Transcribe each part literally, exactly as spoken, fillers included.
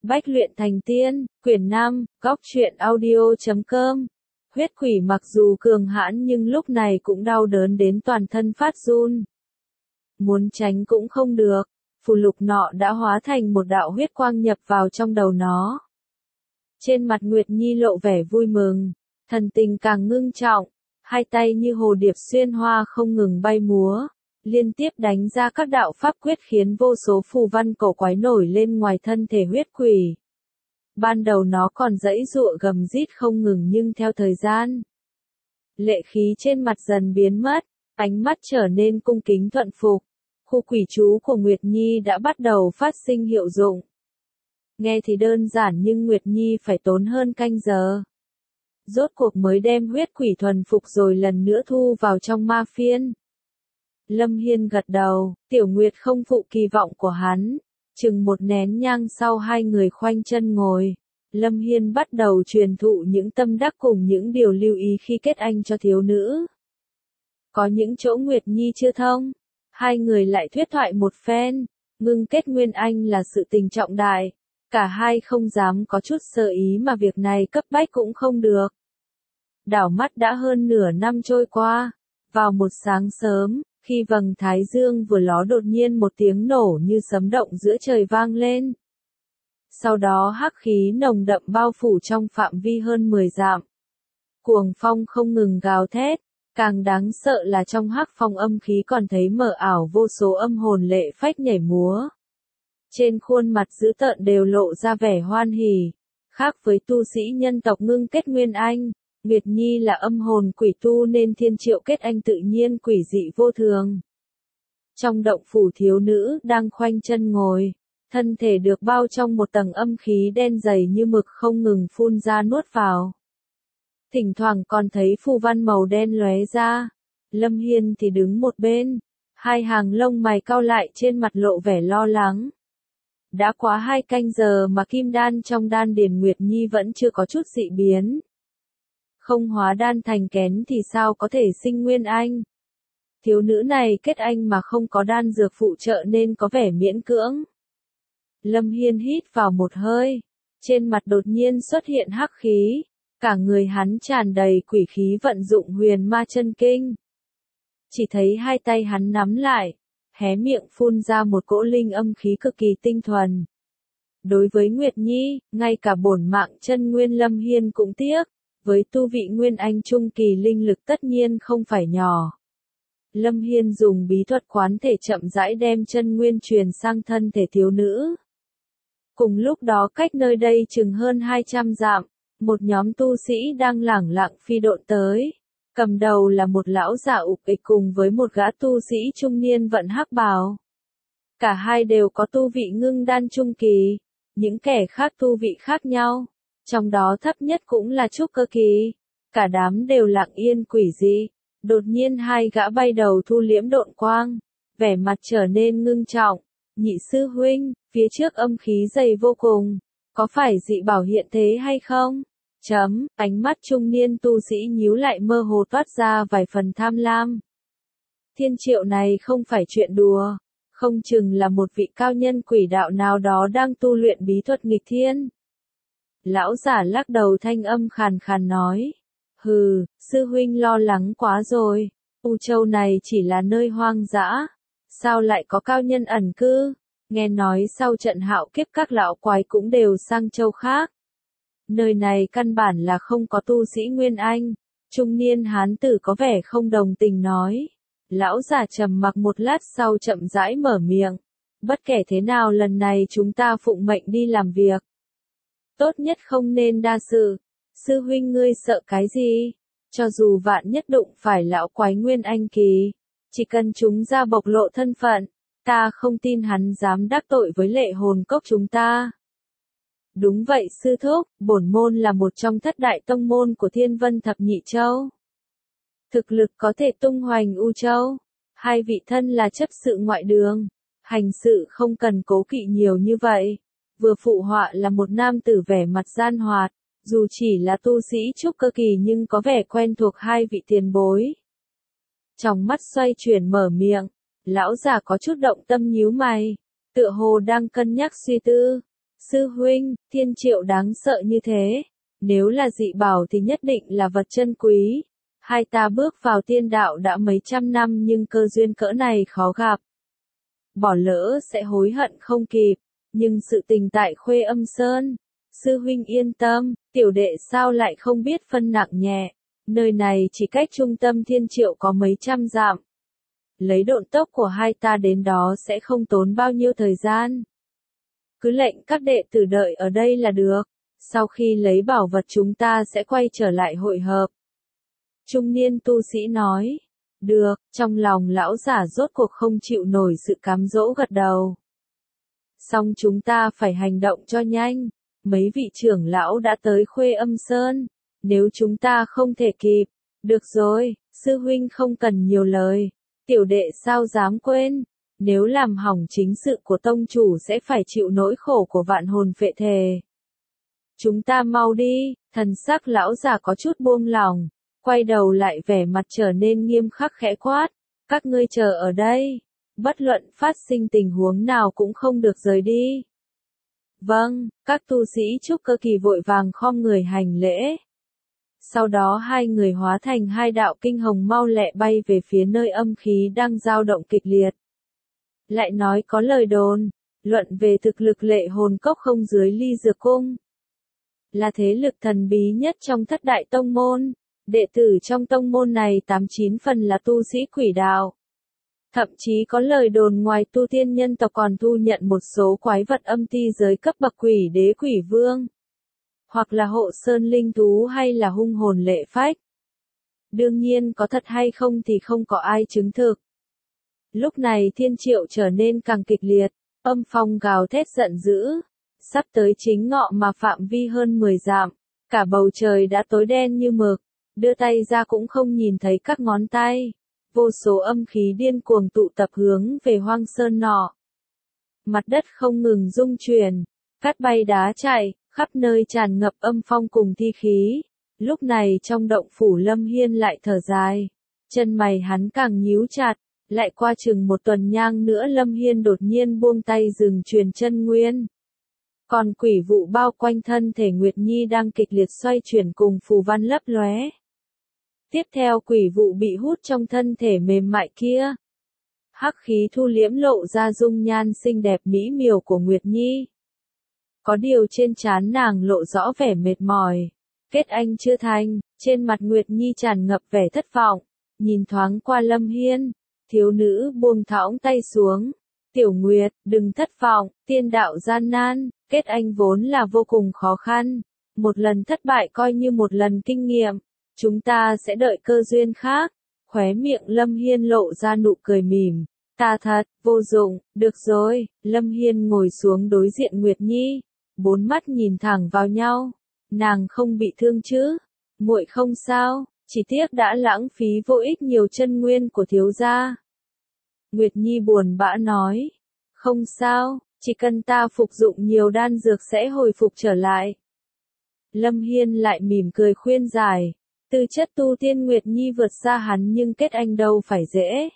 Bách luyện thành tiên, quyển năm, góc truyện audio chấm com. Huyết quỷ mặc dù cường hãn nhưng lúc này cũng đau đớn đến toàn thân phát run. Muốn tránh cũng không được, phù lục nọ đã hóa thành một đạo huyết quang nhập vào trong đầu nó. Trên mặt Nguyệt Nhi lộ vẻ vui mừng, thần tình càng ngưng trọng, hai tay như hồ điệp xuyên hoa không ngừng bay múa, liên tiếp đánh ra các đạo pháp quyết khiến vô số phù văn cổ quái nổi lên ngoài thân thể huyết quỷ. Ban đầu nó còn giãy giụa gầm rít không ngừng nhưng theo thời gian, lệ khí trên mặt dần biến mất, ánh mắt trở nên cung kính thuận phục. Khu quỷ chú của Nguyệt Nhi đã bắt đầu phát sinh hiệu dụng. Nghe thì đơn giản nhưng Nguyệt Nhi phải tốn hơn canh giờ. Rốt cuộc mới đem huyết quỷ thuần phục rồi lần nữa thu vào trong ma phiên. Lâm Hiên gật đầu, Tiểu Nguyệt không phụ kỳ vọng của hắn. Chừng một nén nhang sau hai người khoanh chân ngồi, Lâm Hiên bắt đầu truyền thụ những tâm đắc cùng những điều lưu ý khi kết anh cho thiếu nữ. Có những chỗ Nguyệt Nhi chưa thông, hai người lại thuyết thoại một phen. Ngưng kết nguyên anh là sự tình trọng đại, cả hai không dám có chút sơ ý mà việc này cấp bách cũng không được. Đảo mắt đã hơn nửa năm trôi qua, vào một sáng sớm, khi vầng thái dương vừa ló đột nhiên một tiếng nổ như sấm động giữa trời vang lên. Sau đó hắc khí nồng đậm bao phủ trong phạm vi hơn mười dặm. Cuồng phong không ngừng gào thét, càng đáng sợ là trong hắc phong âm khí còn thấy mờ ảo vô số âm hồn lệ phách nhảy múa. Trên khuôn mặt dữ tợn đều lộ ra vẻ hoan hỉ. Khác với tu sĩ nhân tộc ngưng kết nguyên anh, Nguyệt Nhi là âm hồn quỷ tu nên thiên triệu kết anh tự nhiên quỷ dị vô thường. Trong động phủ thiếu nữ đang khoanh chân ngồi, thân thể được bao trong một tầng âm khí đen dày như mực không ngừng phun ra nuốt vào. Thỉnh thoảng còn thấy phù văn màu đen lóe ra. Lâm Hiên thì đứng một bên, hai hàng lông mày cau lại trên mặt lộ vẻ lo lắng. Đã quá hai canh giờ mà kim đan trong đan điền Nguyệt Nhi vẫn chưa có chút dị biến. Không hóa đan thành kén thì sao có thể sinh nguyên anh. Thiếu nữ này kết anh mà không có đan dược phụ trợ nên có vẻ miễn cưỡng. Lâm Hiên hít vào một hơi, trên mặt đột nhiên xuất hiện hắc khí, cả người hắn tràn đầy quỷ khí vận dụng huyền ma chân kinh. Chỉ thấy hai tay hắn nắm lại, hé miệng phun ra một cỗ linh âm khí cực kỳ tinh thuần. Đối với Nguyệt Nhi, ngay cả bổn mạng chân nguyên Lâm Hiên cũng tiếc, với tu vị nguyên anh trung kỳ linh lực tất nhiên không phải nhỏ. Lâm Hiên dùng bí thuật quán thể chậm rãi đem chân nguyên truyền sang thân thể thiếu nữ. Cùng lúc đó cách nơi đây chừng hơn hai trăm dặm, một nhóm tu sĩ đang lẳng lặng phi độn tới. Cầm đầu là một lão già ục ịch cùng với một gã tu sĩ trung niên vận hắc bào. Cả hai đều có tu vị ngưng đan trung kỳ, những kẻ khác tu vị khác nhau, trong đó thấp nhất cũng là trúc cơ kỳ. Cả đám đều lặng yên quỷ dị, đột nhiên hai gã bay đầu thu liễm độn quang, vẻ mặt trở nên ngưng trọng. Nhị sư huynh, phía trước âm khí dày vô cùng, có phải dị bảo hiện thế hay không? Chấm, ánh mắt trung niên tu sĩ nhíu lại mơ hồ toát ra vài phần tham lam. Thiên triệu này không phải chuyện đùa, không chừng là một vị cao nhân quỷ đạo nào đó đang tu luyện bí thuật nghịch thiên. Lão giả lắc đầu thanh âm khàn khàn nói, hừ, sư huynh lo lắng quá rồi, U Châu này chỉ là nơi hoang dã, sao lại có cao nhân ẩn cư, nghe nói sau trận hạo kiếp các lão quái cũng đều sang châu khác. Nơi này căn bản là không có tu sĩ Nguyên Anh. Trung niên hán tử có vẻ không đồng tình nói. Lão già trầm mặc một lát sau chậm rãi mở miệng. Bất kể thế nào lần này chúng ta phụng mệnh đi làm việc. Tốt nhất không nên đa sự. Sư huynh ngươi sợ cái gì? Cho dù vạn nhất đụng phải lão quái Nguyên Anh kỳ, chỉ cần chúng ra bộc lộ thân phận, ta không tin hắn dám đắc tội với lệ hồn cốc chúng ta. Đúng vậy sư thúc, bổn môn là một trong thất đại tông môn của Thiên Vân Thập Nhị Châu. Thực lực có thể tung hoành U Châu. Hai vị thân là chấp sự ngoại đường, hành sự không cần cố kỵ nhiều như vậy. Vừa phụ họa là một nam tử vẻ mặt gian hoạt, dù chỉ là tu sĩ trúc cơ kỳ nhưng có vẻ quen thuộc hai vị tiền bối. Trong mắt xoay chuyển mở miệng, lão già có chút động tâm nhíu mày, tựa hồ đang cân nhắc suy tư. Sư huynh, thiên triệu đáng sợ như thế. Nếu là dị bảo thì nhất định là vật chân quý. Hai ta bước vào tiên đạo đã mấy trăm năm nhưng cơ duyên cỡ này khó gặp. Bỏ lỡ sẽ hối hận không kịp. Nhưng sự tình tại Khuê Âm Sơn. Sư huynh yên tâm, tiểu đệ sao lại không biết phân nặng nhẹ. Nơi này chỉ cách trung tâm thiên triệu có mấy trăm dặm. Lấy độn tốc của hai ta đến đó sẽ không tốn bao nhiêu thời gian. Cứ lệnh các đệ tử đợi ở đây là được. Sau khi lấy bảo vật chúng ta sẽ quay trở lại hội hợp. Trung niên tu sĩ nói. Được, trong lòng lão giả rốt cuộc không chịu nổi sự cám dỗ gật đầu. Xong chúng ta phải hành động cho nhanh. Mấy vị trưởng lão đã tới Khuê Âm Sơn. Nếu chúng ta không thể kịp. Được rồi, sư huynh không cần nhiều lời. Tiểu đệ sao dám quên. Nếu làm hỏng chính sự của tông chủ sẽ phải chịu nỗi khổ của vạn hồn phệ thề. Chúng ta mau đi, thần sắc lão già có chút buông lòng. Quay đầu lại vẻ mặt trở nên nghiêm khắc khẽ quát. Các ngươi chờ ở đây. Bất luận phát sinh tình huống nào cũng không được rời đi. Vâng, các tu sĩ trúc cơ kỳ vội vàng khom người hành lễ. Sau đó hai người hóa thành hai đạo kinh hồng mau lẹ bay về phía nơi âm khí đang dao động kịch liệt. Lại nói có lời đồn, luận về thực lực lệ hồn cốc không dưới ly dược cung. Là thế lực thần bí nhất trong thất đại tông môn, đệ tử trong tông môn này tám chín phần là tu sĩ quỷ đạo. Thậm chí có lời đồn ngoài tu tiên nhân tộc còn thu nhận một số quái vật âm ti giới cấp bậc quỷ đế quỷ vương. Hoặc là hộ sơn linh thú hay là hung hồn lệ phách. Đương nhiên có thật hay không thì không có ai chứng thực. Lúc này thiên triệu trở nên càng kịch liệt, âm phong gào thét giận dữ. Sắp tới chính ngọ mà phạm vi hơn mười dặm, cả bầu trời đã tối đen như mực, đưa tay ra cũng không nhìn thấy các ngón tay. Vô số âm khí điên cuồng tụ tập hướng về hoang sơn nọ. Mặt đất không ngừng rung chuyển, cát bay đá chạy, khắp nơi tràn ngập âm phong cùng thi khí. Lúc này trong động phủ Lâm Hiên lại thở dài, chân mày hắn càng nhíu chặt. Lại qua chừng một tuần nhang nữa Lâm Hiên đột nhiên buông tay dừng truyền chân nguyên. Còn quỷ vụ bao quanh thân thể Nguyệt Nhi đang kịch liệt xoay chuyển cùng phù văn lấp lóe. Tiếp theo quỷ vụ bị hút trong thân thể mềm mại kia. Hắc khí thu liễm lộ ra dung nhan xinh đẹp mỹ miều của Nguyệt Nhi. Có điều trên trán nàng lộ rõ vẻ mệt mỏi. Kết anh chưa thành, trên mặt Nguyệt Nhi tràn ngập vẻ thất vọng. Nhìn thoáng qua Lâm Hiên, thiếu nữ buông thõng tay xuống. Tiểu Nguyệt, đừng thất vọng, tiên đạo gian nan, kết anh vốn là vô cùng khó khăn. Một lần thất bại coi như một lần kinh nghiệm. Chúng ta sẽ đợi cơ duyên khác. Khóe miệng Lâm Hiên lộ ra nụ cười mỉm. Ta thật, vô dụng, được rồi. Lâm Hiên ngồi xuống đối diện Nguyệt Nhi. Bốn mắt nhìn thẳng vào nhau. Nàng không bị thương chứ? Muội không sao, chỉ tiếc đã lãng phí vô ích nhiều chân nguyên của thiếu gia. Nguyệt Nhi buồn bã nói. Không sao, chỉ cần ta phục dụng nhiều đan dược sẽ hồi phục trở lại. Lâm Hiên lại mỉm cười khuyên giải. Tư chất tu tiên Nguyệt Nhi vượt xa hắn nhưng kết anh đâu phải dễ.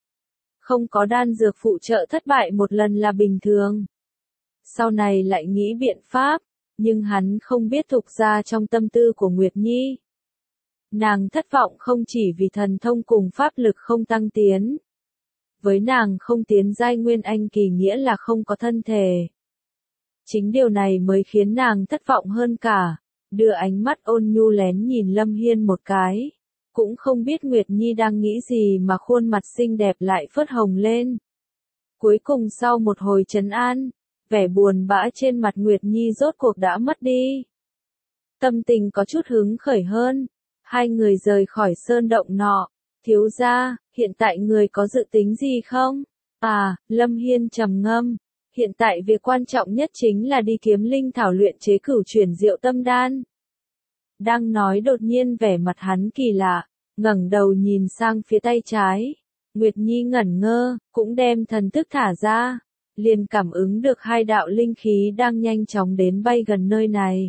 Không có đan dược phụ trợ thất bại một lần là bình thường. Sau này lại nghĩ biện pháp, nhưng hắn không biết thực ra trong tâm tư của Nguyệt Nhi. Nàng thất vọng không chỉ vì thần thông cùng pháp lực không tăng tiến. Với nàng không tiến giai nguyên anh kỳ nghĩa là không có thân thể. Chính điều này mới khiến nàng thất vọng hơn cả. Đưa ánh mắt ôn nhu lén nhìn Lâm Hiên một cái. Cũng không biết Nguyệt Nhi đang nghĩ gì mà khuôn mặt xinh đẹp lại phớt hồng lên. Cuối cùng sau một hồi trấn an, vẻ buồn bã trên mặt Nguyệt Nhi rốt cuộc đã mất đi. Tâm tình có chút hứng khởi hơn. Hai người rời khỏi sơn động nọ. Thiếu gia, hiện tại người có dự tính gì không? À, Lâm Hiên trầm ngâm. Hiện tại việc quan trọng nhất chính là đi kiếm linh thảo luyện chế cửu chuyển diệu tâm đan. Đang nói đột nhiên vẻ mặt hắn kỳ lạ, ngẩng đầu nhìn sang phía tay trái. Nguyệt Nhi ngẩn ngơ, cũng đem thần thức thả ra. Liền cảm ứng được hai đạo linh khí đang nhanh chóng đến bay gần nơi này.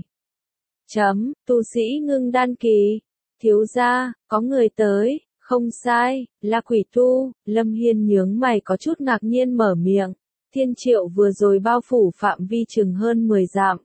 Chấm, tu sĩ ngưng đan kỳ. Thiếu gia, có người tới. Không sai, là quỷ tu. Lâm Hiên nhướng mày có chút ngạc nhiên mở miệng. Thiên Triệu vừa rồi bao phủ phạm vi chừng hơn mười dặm.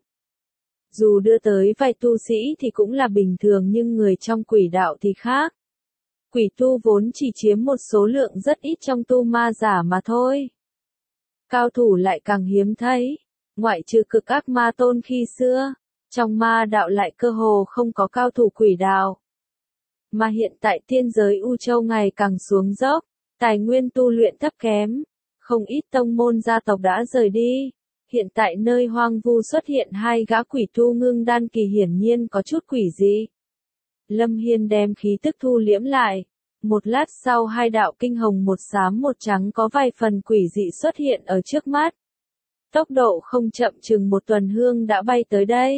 Dù đưa tới vài tu sĩ thì cũng là bình thường nhưng người trong quỷ đạo thì khác. Quỷ tu vốn chỉ chiếm một số lượng rất ít trong tu ma giả mà thôi. Cao thủ lại càng hiếm thấy, ngoại trừ cực ác ma tôn khi xưa, trong ma đạo lại cơ hồ không có cao thủ quỷ đạo. Mà hiện tại tiên giới U Châu ngày càng xuống dốc, tài nguyên tu luyện thấp kém, không ít tông môn gia tộc đã rời đi. Hiện tại nơi hoang vu xuất hiện hai gã quỷ tu ngưng đan kỳ hiển nhiên có chút quỷ dị. Lâm Hiên đem khí tức thu liễm lại. Một lát sau hai đạo kinh hồng một xám một trắng có vài phần quỷ dị xuất hiện ở trước mắt. Tốc độ không chậm chừng một tuần hương đã bay tới đây.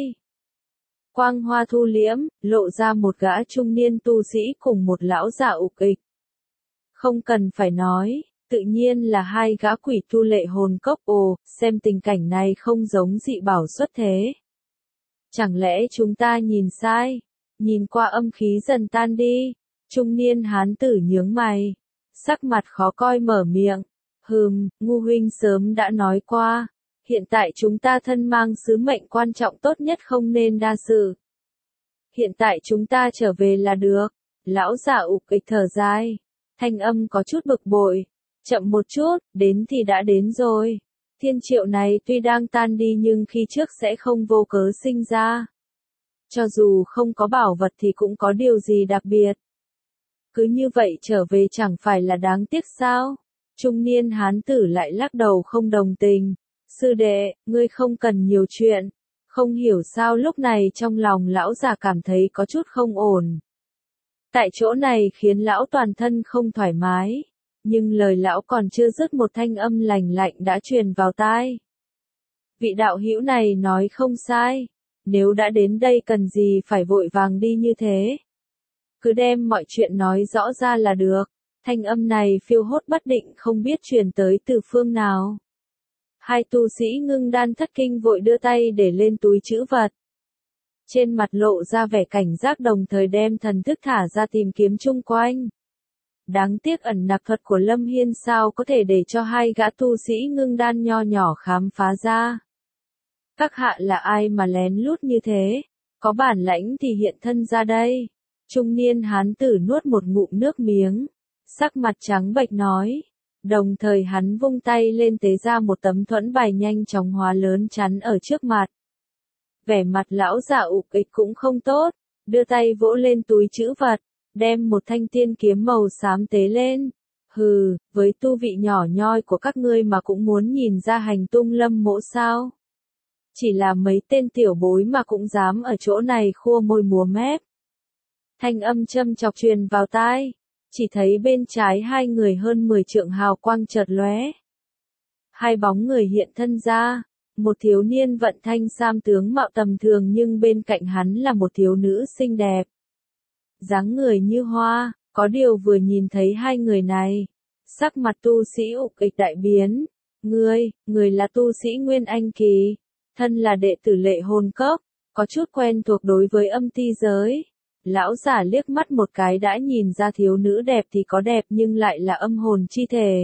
Quang hoa thu liễm, lộ ra một gã trung niên tu sĩ cùng một lão già ục ịch. Không cần phải nói, tự nhiên là hai gã quỷ tu lệ hồn cốc. Ồ, xem tình cảnh này không giống dị bảo xuất thế. Chẳng lẽ chúng ta nhìn sai? Nhìn qua âm khí dần tan đi. Trung niên hán tử nhướng mày, sắc mặt khó coi mở miệng. Hừm, ngu huynh sớm đã nói qua. Hiện tại chúng ta thân mang sứ mệnh quan trọng tốt nhất không nên đa sự. Hiện tại chúng ta trở về là được. Lão giả ục ịch thở dài. Thanh âm có chút bực bội. Chậm một chút, đến thì đã đến rồi. Thiên Triệu này tuy đang tan đi nhưng khi trước sẽ không vô cớ sinh ra. Cho dù không có bảo vật thì cũng có điều gì đặc biệt. Cứ như vậy trở về chẳng phải là đáng tiếc sao? Trung niên hán tử lại lắc đầu không đồng tình. Sư đệ, ngươi không cần nhiều chuyện. Không hiểu sao lúc này trong lòng lão già cảm thấy có chút không ổn. Tại chỗ này khiến lão toàn thân không thoải mái. Nhưng lời lão còn chưa dứt một thanh âm lành lạnh đã truyền vào tai. Vị đạo hữu này nói không sai. Nếu đã đến đây cần gì phải vội vàng đi như thế. Cứ đem mọi chuyện nói rõ ra là được. Thanh âm này phiêu hốt bất định không biết truyền tới từ phương nào. Hai tu sĩ ngưng đan thất kinh vội đưa tay để lên túi trữ vật. Trên mặt lộ ra vẻ cảnh giác đồng thời đem thần thức thả ra tìm kiếm chung quanh. Đáng tiếc ẩn nặc thuật của Lâm Hiên sao có thể để cho hai gã tu sĩ ngưng đan nho nhỏ khám phá ra. Các hạ là ai mà lén lút như thế? Có bản lãnh thì hiện thân ra đây. Trung niên hán tử nuốt một ngụm nước miếng. Sắc mặt trắng bệch nói. Đồng thời hắn vung tay lên tế ra một tấm thuẫn bài nhanh chóng hóa lớn chắn ở trước mặt. Vẻ mặt lão già ục ịch cũng không tốt. Đưa tay vỗ lên túi trữ vật. Đem một thanh tiên kiếm màu xám tế lên. Hừ, với tu vị nhỏ nhoi của các ngươi mà cũng muốn nhìn ra hành tung Lâm mỗ sao? Chỉ là mấy tên tiểu bối mà cũng dám ở chỗ này khua môi múa mép. Thanh âm châm chọc truyền vào tai. Chỉ thấy bên trái hai người hơn mười trượng hào quang chợt lóe. Hai bóng người hiện thân ra. Một thiếu niên vận thanh sam tướng mạo tầm thường nhưng bên cạnh hắn là một thiếu nữ xinh đẹp. Dáng người như hoa, có điều vừa nhìn thấy hai người này. Sắc mặt tu sĩ ục ịch đại biến. Ngươi, người là tu sĩ Nguyên Anh Kỳ. Thân là đệ tử Lệ Hồn Cốc, có chút quen thuộc đối với âm ti giới. Lão giả liếc mắt một cái đã nhìn ra thiếu nữ đẹp thì có đẹp nhưng lại là âm hồn chi thể.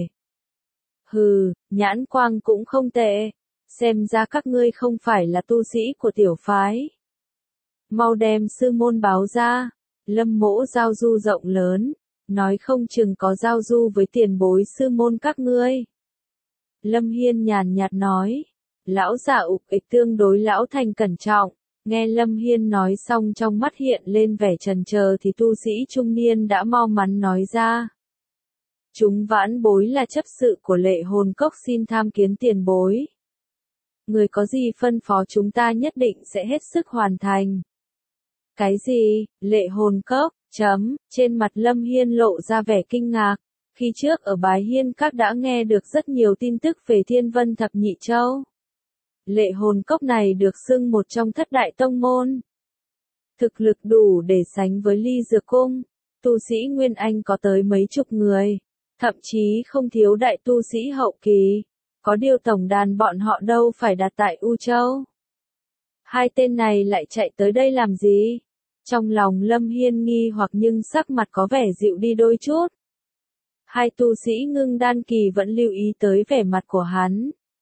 Hừ, nhãn quang cũng không tệ. Xem ra các ngươi không phải là tu sĩ của tiểu phái. Mau đem sư môn báo ra. Lâm mỗ giao du rộng lớn. Nói không chừng có giao du với tiền bối sư môn các ngươi. Lâm Hiên nhàn nhạt nói. Lão giả ục ịch tương đối lão thành cẩn trọng. Nghe Lâm Hiên nói xong trong mắt hiện lên vẻ chần chờ thì tu sĩ trung niên đã mau mắn nói ra. Chúng vãn bối là chấp sự của Lệ Hồn Cốc xin tham kiến tiền bối. Người có gì phân phó chúng ta nhất định sẽ hết sức hoàn thành. Cái gì, Lệ Hồn Cốc, chấm, trên mặt Lâm Hiên lộ ra vẻ kinh ngạc. Khi trước ở Bái Hiên Các đã nghe được rất nhiều tin tức về Thiên Vân Thập Nhị Châu. Lệ Hồn Cốc này được xưng một trong thất đại tông môn. Thực lực đủ để sánh với Ly Dược Cung, tu sĩ Nguyên Anh có tới mấy chục người, thậm chí không thiếu đại tu sĩ hậu kỳ, có điều tổng đàn bọn họ đâu phải đặt tại U Châu. Hai tên này lại chạy tới đây làm gì? Trong lòng Lâm Hiên nghi hoặc nhưng sắc mặt có vẻ dịu đi đôi chút. Hai tu sĩ ngưng đan kỳ vẫn lưu ý tới vẻ mặt của hắn.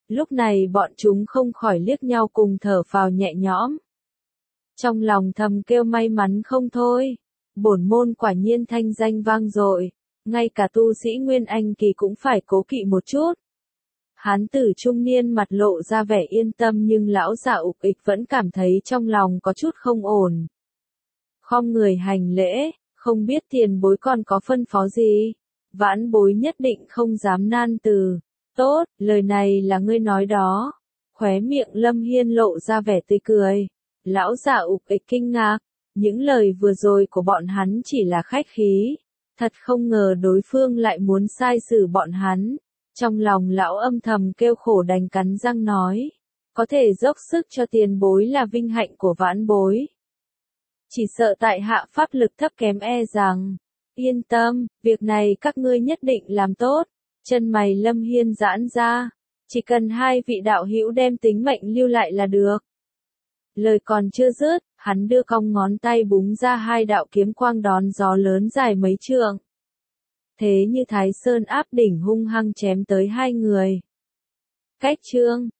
Lúc này bọn chúng không khỏi liếc nhau cùng thở phào nhẹ nhõm. Trong lòng thầm kêu may mắn không thôi. Bổn môn quả nhiên thanh danh vang dội, ngay cả tu sĩ Nguyên Anh kỳ cũng phải cố kỵ một chút. Hán tử trung niên mặt lộ ra vẻ yên tâm nhưng lão già ục ịch vẫn cảm thấy trong lòng có chút không ổn. Khom người hành lễ, không biết tiền bối còn có phân phó gì? Vãn bối nhất định không dám nan từ. Tốt, lời này là ngươi nói đó. Khóe miệng Lâm Hiên lộ ra vẻ tươi cười. Lão già ục ịch kinh ngạc, những lời vừa rồi của bọn hắn chỉ là khách khí. Thật không ngờ đối phương lại muốn sai xử bọn hắn. Trong lòng lão âm thầm kêu khổ đành cắn răng nói. Có thể dốc sức cho tiền bối là vinh hạnh của vãn bối. Chỉ sợ tại hạ pháp lực thấp kém e rằng. Yên tâm, việc này các ngươi nhất định làm tốt. Chân mày Lâm Hiên giãn ra. Chỉ cần hai vị đạo hữu đem tính mệnh lưu lại là được. Lời còn chưa dứt, hắn đưa cong ngón tay búng ra hai đạo kiếm quang đón gió lớn dài mấy trượng. Thế như Thái Sơn áp đỉnh hung hăng chém tới hai người. Cách chương